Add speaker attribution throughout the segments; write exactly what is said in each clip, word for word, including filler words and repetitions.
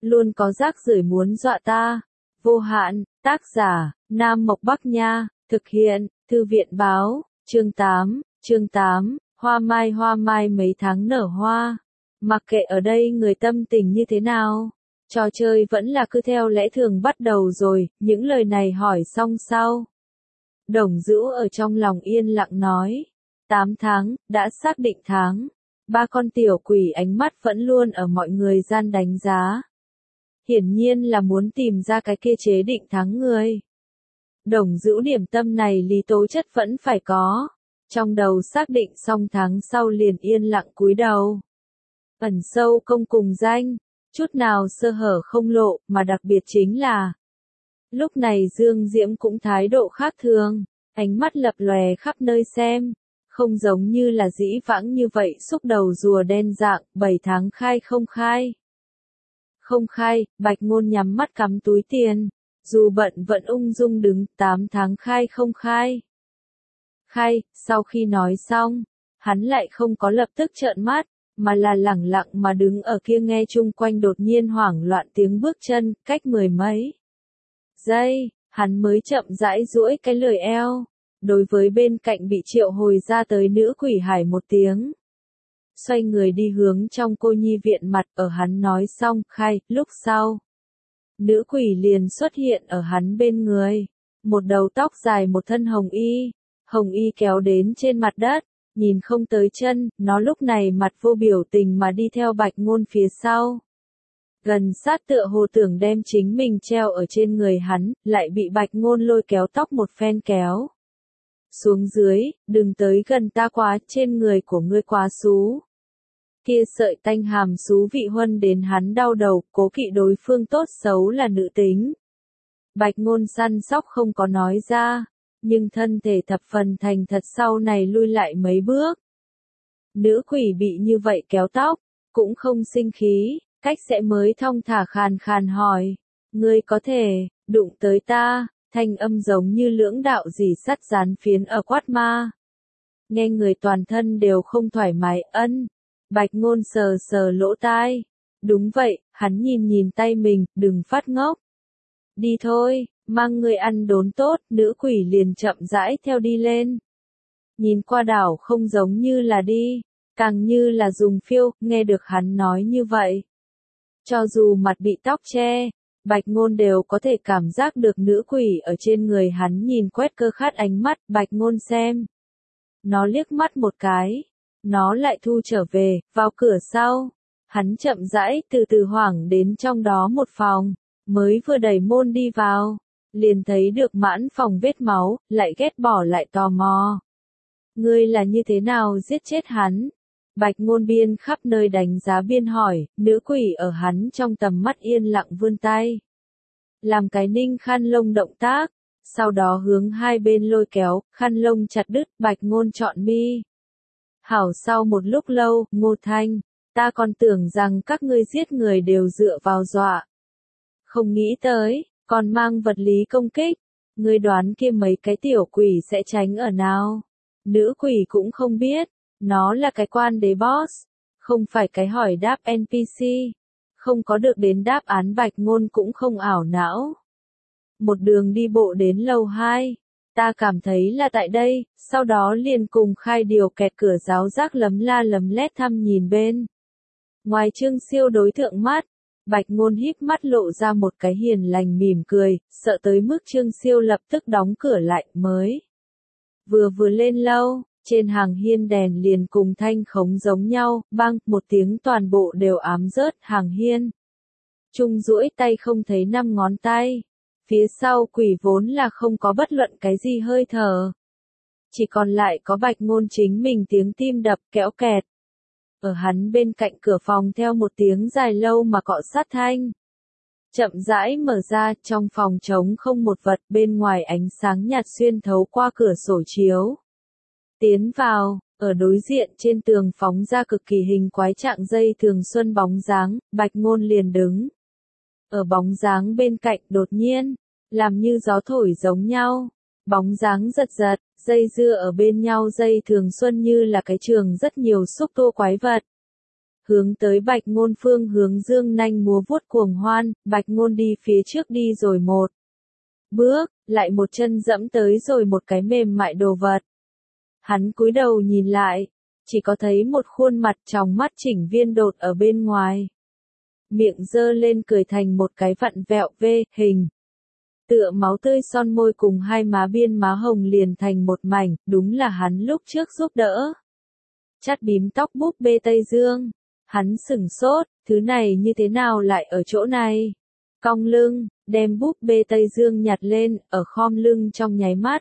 Speaker 1: luôn có rác rưởi muốn dọa ta. Vô hạn, tác giả, Nam Mộc Bắc Nha, thực hiện, Thư viện Báo, chương tám, chương tám, hoa mai hoa mai mấy tháng nở hoa. Mặc kệ ở đây người tâm tình như thế nào, trò chơi vẫn là cứ theo lẽ thường bắt đầu rồi, những lời này hỏi xong sau. Đồng Dữu ở trong lòng yên lặng nói, tám tháng, đã xác định tháng. Ba con tiểu quỷ ánh mắt vẫn luôn ở mọi người gian đánh giá. Hiển nhiên là muốn tìm ra cái kia chế định thắng người. Đồng Dữu điểm tâm này lý tố chất vẫn phải có. Trong đầu xác định xong tháng sau liền yên lặng cúi đầu. Ẩn sâu công cùng danh, chút nào sơ hở không lộ, mà đặc biệt chính là lúc này Dương Diễm cũng thái độ khác thường, ánh mắt lập lòe khắp nơi xem, không giống như là dĩ vãng như vậy xúc đầu rùa đen dạng, bảy tháng khai không khai. Không khai, Bạch Ngôn nhắm mắt cắm túi tiền, dù bận vẫn ung dung đứng, tám tháng khai không khai. Khai, sau khi nói xong, hắn lại không có lập tức trợn mắt, mà là lẳng lặng mà đứng ở kia nghe chung quanh đột nhiên hoảng loạn tiếng bước chân, cách mười mấy giây, hắn mới chậm rãi duỗi cái lười eo, đối với bên cạnh bị triệu hồi ra tới nữ quỷ hải một tiếng. Xoay người đi hướng trong cô nhi viện mặt ở hắn nói xong khai, lúc sau. Nữ quỷ liền xuất hiện ở hắn bên người, một đầu tóc dài một thân hồng y, hồng y kéo đến trên mặt đất, nhìn không tới chân, nó lúc này mặt vô biểu tình mà đi theo Bạch Ngôn phía sau. Gần sát tựa hồ tưởng đem chính mình treo ở trên người hắn, lại bị Bạch Ngôn lôi kéo tóc một phen kéo. Xuống dưới, đừng tới gần ta quá, trên người của ngươi quá xú. Kia sợi tanh hàm xú vị huân đến hắn đau đầu, cố kỵ đối phương tốt xấu là nữ tính. Bạch Ngôn săn sóc không có nói ra, nhưng thân thể thập phần thành thật sau này lui lại mấy bước. Nữ quỷ bị như vậy kéo tóc, cũng không sinh khí, cách sẽ mới thong thả khàn khàn hỏi, ngươi có thể, đụng tới ta, thanh âm giống như lưỡng đạo dì sắt dán phiến ở quát ma. Nghe người toàn thân đều không thoải mái, ân. Bạch Ngôn sờ sờ lỗ tai. Đúng vậy, hắn nhìn nhìn tay mình, đừng phát ngốc. Đi thôi, mang người ăn đốn tốt, nữ quỷ liền chậm rãi theo đi lên. Nhìn qua đảo không giống như là đi, càng như là dùng phiêu, nghe được hắn nói như vậy. Cho dù mặt bị tóc che, Bạch Ngôn đều có thể cảm giác được nữ quỷ ở trên người hắn nhìn quét cơ khát ánh mắt, Bạch Ngôn xem. Nó liếc mắt một cái, nó lại thu trở về, vào cửa sau. Hắn chậm rãi từ từ hoảng đến trong đó một phòng, mới vừa đẩy môn đi vào, liền thấy được mãn phòng vết máu, lại ghét bỏ lại tò mò. Ngươi là như thế nào giết chết hắn? Bạch Ngôn biên khắp nơi đánh giá biên hỏi, nữ quỷ ở hắn trong tầm mắt yên lặng vươn tay. Làm cái ninh khăn lông động tác, sau đó hướng hai bên lôi kéo, khăn lông chặt đứt, Bạch Ngôn chọn mi. Hảo sau một lúc lâu, Ngô Thanh, ta còn tưởng rằng các ngươi giết người đều dựa vào dọa. Không nghĩ tới, còn mang vật lý công kích, ngươi đoán kia mấy cái tiểu quỷ sẽ tránh ở nào? Nữ quỷ cũng không biết. Nó là cái quan đế boss, không phải cái hỏi đáp en pê xê, không có được đến đáp án Bạch Ngôn cũng không ảo não. Một đường đi bộ đến lầu hai, ta cảm thấy là tại đây, sau đó liền cùng khai điều kẹt cửa giáo giác lấm la lấm lét thăm nhìn bên. Ngoài Trương Siêu đối thượng mắt, Bạch Ngôn híp mắt lộ ra một cái hiền lành mỉm cười, sợ tới mức Trương Siêu lập tức đóng cửa lại mới. Vừa vừa lên lâu. Trên hàng hiên đèn liền cùng thanh khống giống nhau, bang, một tiếng toàn bộ đều ám rớt hàng hiên. Trung duỗi tay không thấy năm ngón tay. Phía sau quỷ vốn là không có bất luận cái gì hơi thở. Chỉ còn lại có Bạch Ngôn chính mình tiếng tim đập kéo kẹt. Ở hắn bên cạnh cửa phòng theo một tiếng dài lâu mà cọ sát thanh. Chậm rãi mở ra, trong phòng trống không một vật, bên ngoài ánh sáng nhạt xuyên thấu qua cửa sổ chiếu. Tiến vào, ở đối diện trên tường phóng ra cực kỳ hình quái trạng dây thường xuân bóng dáng, Bạch Ngôn liền đứng. Ở bóng dáng bên cạnh đột nhiên, làm như gió thổi giống nhau, bóng dáng giật giật, dây dưa ở bên nhau dây thường xuân như là cái trường rất nhiều xúc tua quái vật. hướng tới Bạch Ngôn phương hướng dương nanh múa vuốt cuồng hoan, Bạch Ngôn đi phía trước đi rồi một bước, lại một chân dẫm tới rồi một cái mềm mại đồ vật. Hắn cúi đầu nhìn lại, chỉ có thấy một khuôn mặt trong mắt chỉnh viên đột ở bên ngoài. Miệng dơ lên cười thành một cái vặn vẹo V hình. Tựa máu tươi son môi cùng hai má biên má hồng liền thành một mảnh, đúng là hắn lúc trước giúp đỡ. Chắt bím tóc búp bê Tây Dương. Hắn sửng sốt, thứ này như thế nào lại ở chỗ này? Cong lưng, đem búp bê Tây Dương nhặt lên, ở khom lưng trong nháy mắt.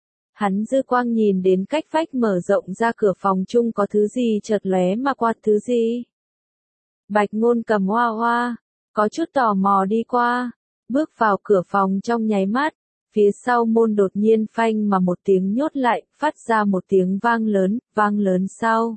Speaker 1: Hắn dư quang nhìn đến cách vách mở rộng ra cửa phòng chung có thứ gì chợt lóe mà qua thứ gì. Bạch Ngôn cầm hoa hoa, có chút tò mò đi qua, bước vào cửa phòng trong nháy mắt, phía sau môn đột nhiên phanh mà một tiếng nhốt lại, phát ra một tiếng vang lớn, vang lớn sau.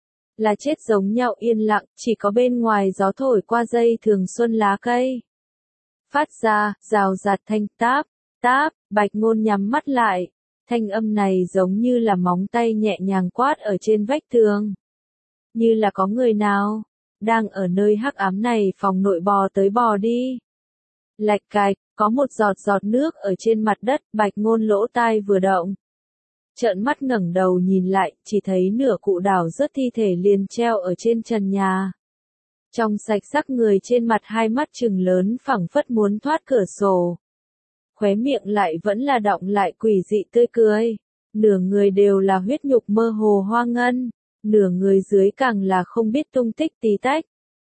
Speaker 1: Là chết giống nhau yên lặng, chỉ có bên ngoài gió thổi qua dây thường xuân lá cây. Phát ra, rào rạt thanh táp, táp, Bạch Ngôn nhắm mắt lại. Thanh âm này giống như là móng tay nhẹ nhàng quát ở trên vách tường. Như là có người nào, đang ở nơi hắc ám này phòng nội bò tới bò đi. Lạch cạch, có một giọt giọt nước ở trên mặt đất, Bạch Ngôn lỗ tai vừa động. Trợn mắt ngẩng đầu nhìn lại, chỉ thấy nửa cụ đảo rớt thi thể liền treo ở trên trần nhà. Trong sạch sắc người trên mặt hai mắt trừng lớn phẳng phất muốn thoát cửa sổ. Khóe miệng lại vẫn là đọng lại quỷ dị tươi cười. Nửa người đều là huyết nhục mơ hồ hoa ngân, nửa người dưới càng là không biết tung tích tí tách.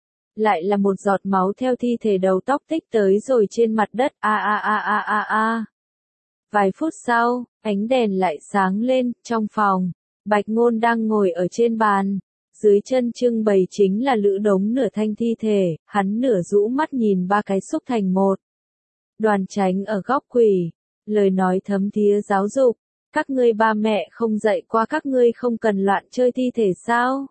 Speaker 1: Lại là một giọt máu theo thi thể đầu tóc tích tới rồi trên mặt đất, a a a a a a. Vài phút sau, ánh đèn lại sáng lên, trong phòng, Bạch Ngôn đang ngồi ở trên bàn. Dưới chân trưng bày chính là lữ đống nửa thanh thi thể, hắn nửa rũ mắt nhìn ba cái xúc thành một. Đoàn Chánh ở góc quỷ, lời nói thấm thía giáo dục, các ngươi ba mẹ không dạy qua các ngươi không cần loạn chơi thi thể sao?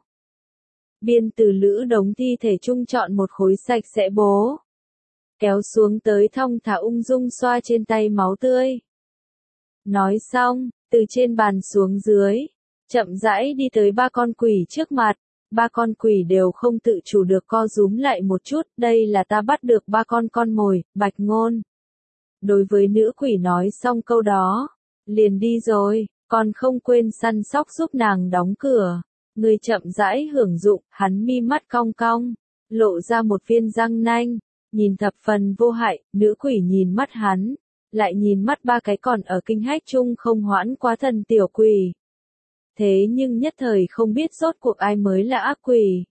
Speaker 1: Biên từ lữ đống thi thể chung chọn một khối sạch sẽ bố. Kéo xuống tới thong thả ung dung xoa trên tay máu tươi. Nói xong, từ trên bàn xuống dưới, chậm rãi đi tới ba con quỷ trước mặt. Ba con quỷ đều không tự chủ được co rúm lại một chút, đây là ta bắt được ba con con mồi, Bạch Ngôn. Đối với nữ quỷ nói xong câu đó, liền đi rồi, còn không quên săn sóc giúp nàng đóng cửa. Người chậm rãi hưởng dụng, hắn mi mắt cong cong, lộ ra một viên răng nanh, nhìn thập phần vô hại, nữ quỷ nhìn mắt hắn, lại nhìn mắt ba cái còn ở kinh hách chung không hoãn quá thần tiểu quỷ. Thế nhưng nhất thời không biết rốt cuộc ai mới là ác quỷ.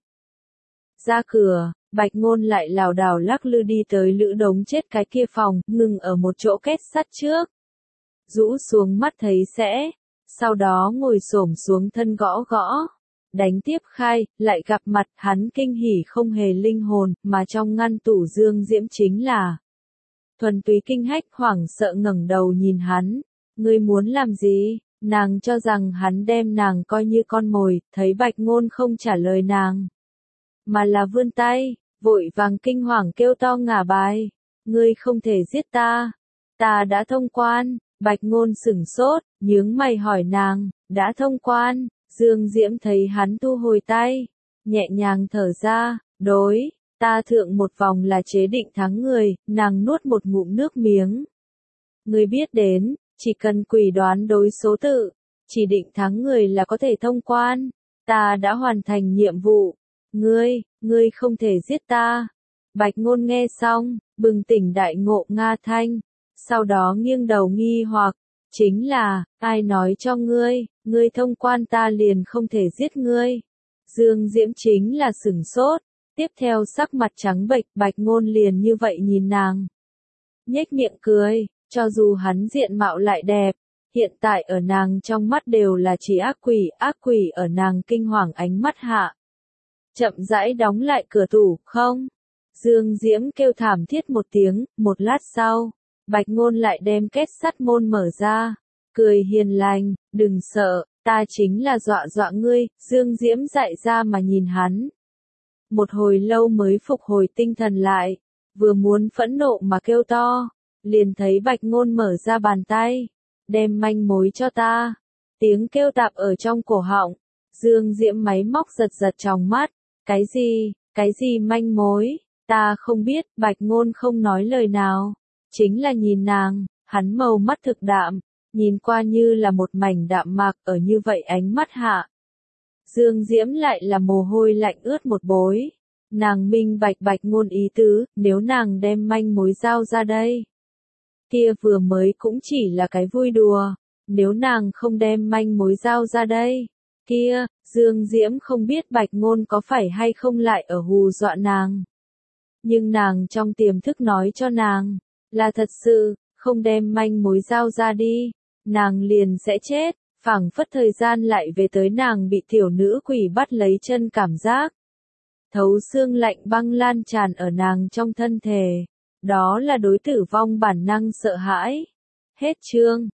Speaker 1: Ra cửa, Bạch Ngôn lại lảo đảo lắc lư đi tới lữ đống chết cái kia phòng, ngừng ở một chỗ kết sắt trước. Rũ xuống mắt thấy sẽ, sau đó ngồi xổm xuống thân gõ gõ. Đánh tiếp khai, lại gặp mặt hắn kinh hỉ không hề linh hồn, mà trong ngăn tủ dương diễm chính là thuần túy kinh hách hoảng sợ ngẩng đầu nhìn hắn. Ngươi muốn làm gì? Nàng cho rằng hắn đem nàng coi như con mồi, thấy Bạch Ngôn không trả lời nàng. Mà là vươn tay, vội vàng kinh hoàng kêu to ngả bài. Ngươi không thể giết ta. Ta đã thông quan. Bạch Ngôn sửng sốt, nhướng mày hỏi nàng, đã thông quan. Dương Diễm thấy hắn thu hồi tay, nhẹ nhàng thở ra, đối, ta thượng một vòng là chế định thắng người, nàng nuốt một ngụm nước miếng. Ngươi biết đến, chỉ cần quỷ đoán đối số tự, chỉ định thắng người là có thể thông quan, ta đã hoàn thành nhiệm vụ, ngươi, ngươi không thể giết ta. Bạch Ngôn nghe xong, bừng tỉnh đại ngộ nga thanh, sau đó nghiêng đầu nghi hoặc, chính là, ai nói cho ngươi, ngươi thông quan ta liền không thể giết ngươi. Dương Diễm chính là sửng sốt, tiếp theo sắc mặt trắng bệch, Bạch Ngôn liền như vậy nhìn nàng. Nhếch miệng cười, cho dù hắn diện mạo lại đẹp, hiện tại ở nàng trong mắt đều là chỉ ác quỷ, ác quỷ ở nàng kinh hoàng ánh mắt hạ. Chậm rãi đóng lại cửa tủ, không? Dương Diễm kêu thảm thiết một tiếng, một lát sau, Bạch Ngôn lại đem kết sắt môn mở ra, cười hiền lành, đừng sợ, ta chính là dọa dọa ngươi, Dương Diễm dại ra mà nhìn hắn. Một hồi lâu mới phục hồi tinh thần lại, vừa muốn phẫn nộ mà kêu to, liền thấy Bạch Ngôn mở ra bàn tay, đem manh mối cho ta. Tiếng kêu tạp ở trong cổ họng, Dương Diễm máy móc giật giật trong mắt, Cái gì, cái gì manh mối, ta không biết, Bạch Ngôn không nói lời nào. Chính là nhìn nàng, hắn màu mắt thực đạm, nhìn qua như là một mảnh đạm mạc ở như vậy ánh mắt hạ. Dương Diễm lại là mồ hôi lạnh ướt một bối. Nàng minh bạch Bạch Ngôn ý tứ, nếu nàng đem manh mối giao ra đây. Kia vừa mới cũng chỉ là cái vui đùa, nếu nàng không đem manh mối giao ra đây. Kia, Dương Diễm không biết Bạch Ngôn có phải hay không lại ở hù dọa nàng. Nhưng nàng trong tiềm thức nói cho nàng, là thật sự, không đem manh mối giao ra đi, nàng liền sẽ chết, phảng phất thời gian lại về tới nàng bị tiểu nữ quỷ bắt lấy chân cảm giác. Thấu xương lạnh băng lan tràn ở nàng trong thân thể, đó là đối tử vong bản năng sợ hãi. Hết chương.